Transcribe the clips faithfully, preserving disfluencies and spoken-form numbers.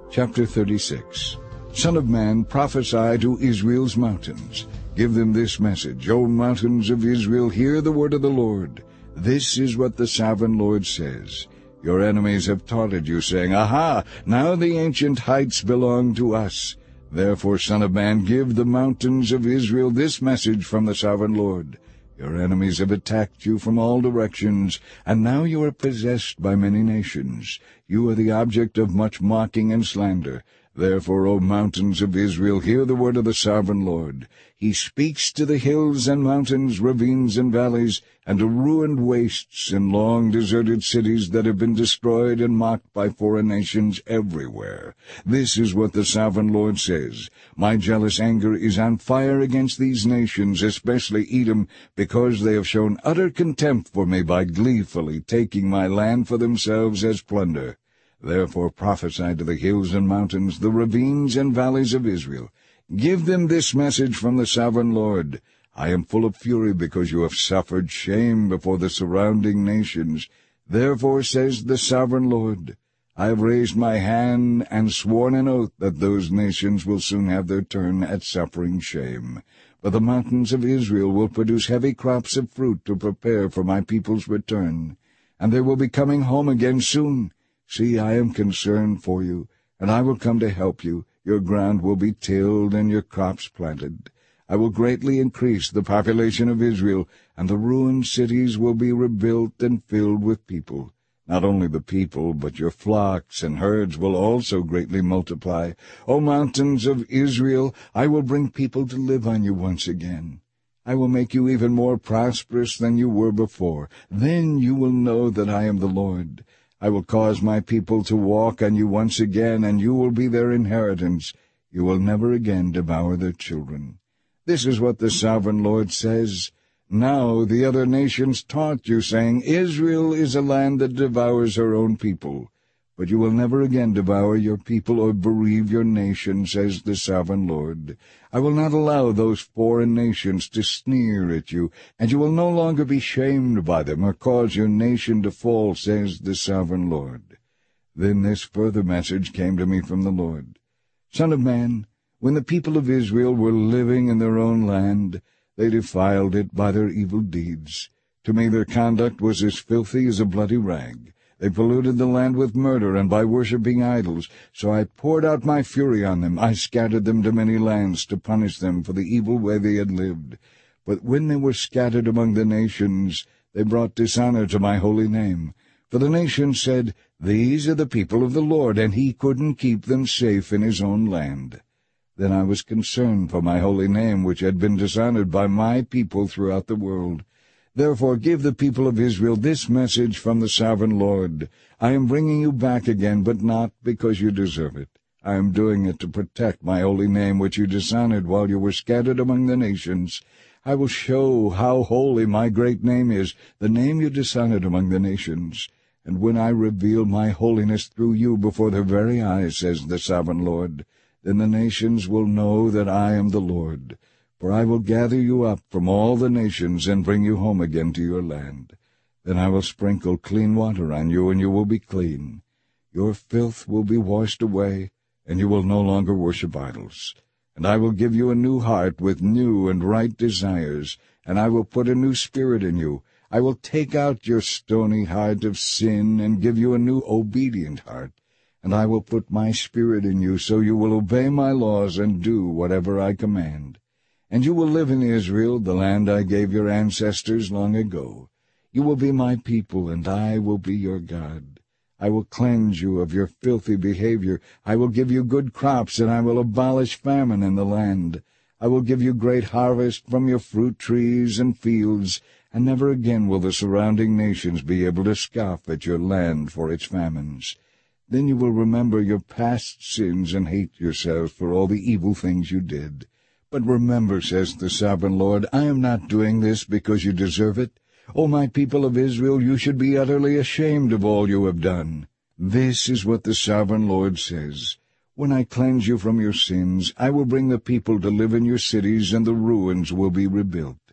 Chapter thirty-six. Son of man, prophesy to Israel's mountains. Give them this message: O mountains of Israel, hear the word of the Lord. This is what the sovereign Lord says. Your enemies have taunted you, saying, Aha! Now the ancient heights belong to us. Therefore, son of man, give the mountains of Israel this message from the sovereign Lord. Your enemies have attacked you from all directions, and now you are possessed by many nations. You are the object of much mocking and slander. Therefore, O mountains of Israel, hear the word of the sovereign Lord. He speaks to the hills and mountains, ravines and valleys, and to ruined wastes and long deserted cities that have been destroyed and mocked by foreign nations everywhere. This is what the sovereign Lord says. My jealous anger is on fire against these nations, especially Edom, because they have shown utter contempt for me by gleefully taking my land for themselves as plunder. Therefore prophesy to the hills and mountains, the ravines and valleys of Israel. Give them this message from the sovereign Lord. I am full of fury because you have suffered shame before the surrounding nations. Therefore says the sovereign Lord, I have raised my hand and sworn an oath that those nations will soon have their turn at suffering shame. But the mountains of Israel will produce heavy crops of fruit to prepare for my people's return, and they will be coming home again soon. See, I am concerned for you, and I will come to help you. Your ground will be tilled and your crops planted. I will greatly increase the population of Israel, and the ruined cities will be rebuilt and filled with people. Not only the people, but your flocks and herds will also greatly multiply. O mountains of Israel, I will bring people to live on you once again. I will make you even more prosperous than you were before. Then you will know that I am the Lord. I will cause my people to walk on you once again, and you will be their inheritance. You will never again devour their children. This is what the sovereign Lord says. Now the other nations taunt you, saying, Israel is a land that devours her own people. But you will never again devour your people or bereave your nation, says the sovereign Lord. I will not allow those foreign nations to sneer at you, and you will no longer be shamed by them or cause your nation to fall, says the sovereign Lord. Then this further message came to me from the Lord. Son of man, when the people of Israel were living in their own land, they defiled it by their evil deeds. To me their conduct was as filthy as a bloody rag. They polluted the land with murder and by worshipping idols. So I poured out my fury on them. I scattered them to many lands to punish them for the evil way they had lived. But when they were scattered among the nations, they brought dishonor to my holy name. For the nations said, These are the people of the Lord, and he couldn't keep them safe in his own land. Then I was concerned for my holy name, which had been dishonored by my people throughout the world. Therefore give the people of Israel this message from the sovereign Lord. I am bringing you back again, but not because you deserve it. I am doing it to protect my holy name, which you dishonored while you were scattered among the nations. I will show how holy my great name is, the name you dishonored among the nations. And when I reveal my holiness through you before their very eyes, says the sovereign Lord, then the nations will know that I am the Lord. For I will gather you up from all the nations and bring you home again to your land. Then I will sprinkle clean water on you, and you will be clean. Your filth will be washed away, and you will no longer worship idols. And I will give you a new heart with new and right desires, and I will put a new spirit in you. I will take out your stony heart of sin and give you a new obedient heart. And I will put my spirit in you, so you will obey my laws and do whatever I command. And you will live in Israel, the land I gave your ancestors long ago. You will be my people, and I will be your God. I will cleanse you of your filthy behavior. I will give you good crops, and I will abolish famine in the land. I will give you great harvest from your fruit trees and fields, and never again will the surrounding nations be able to scoff at your land for its famines. Then you will remember your past sins and hate yourselves for all the evil things you did. But remember, says the sovereign Lord, I am not doing this because you deserve it. O my people of Israel, you should be utterly ashamed of all you have done. This is what the sovereign Lord says. When I cleanse you from your sins, I will bring the people to live in your cities, and the ruins will be rebuilt.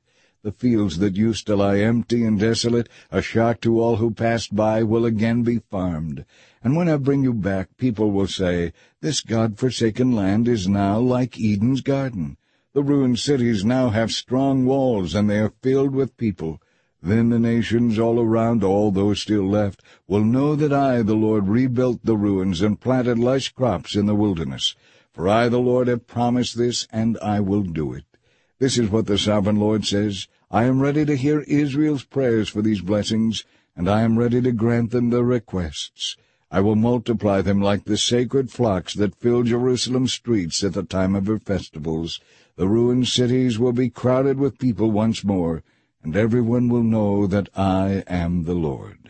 The fields that used to lie empty and desolate, a shock to all who passed by, will again be farmed. And when I bring you back, people will say, "This God-forsaken land is now like Eden's garden. The ruined cities now have strong walls, and they are filled with people." Then the nations all around, all those still left, will know that I, the Lord, rebuilt the ruins and planted lush crops in the wilderness. For I, the Lord, have promised this, and I will do it. This is what the Sovereign Lord says: I am ready to hear Israel's prayers for these blessings, and I am ready to grant them their requests. I will multiply them like the sacred flocks that fill Jerusalem's streets at the time of her festivals. The ruined cities will be crowded with people once more, and everyone will know that I am the Lord.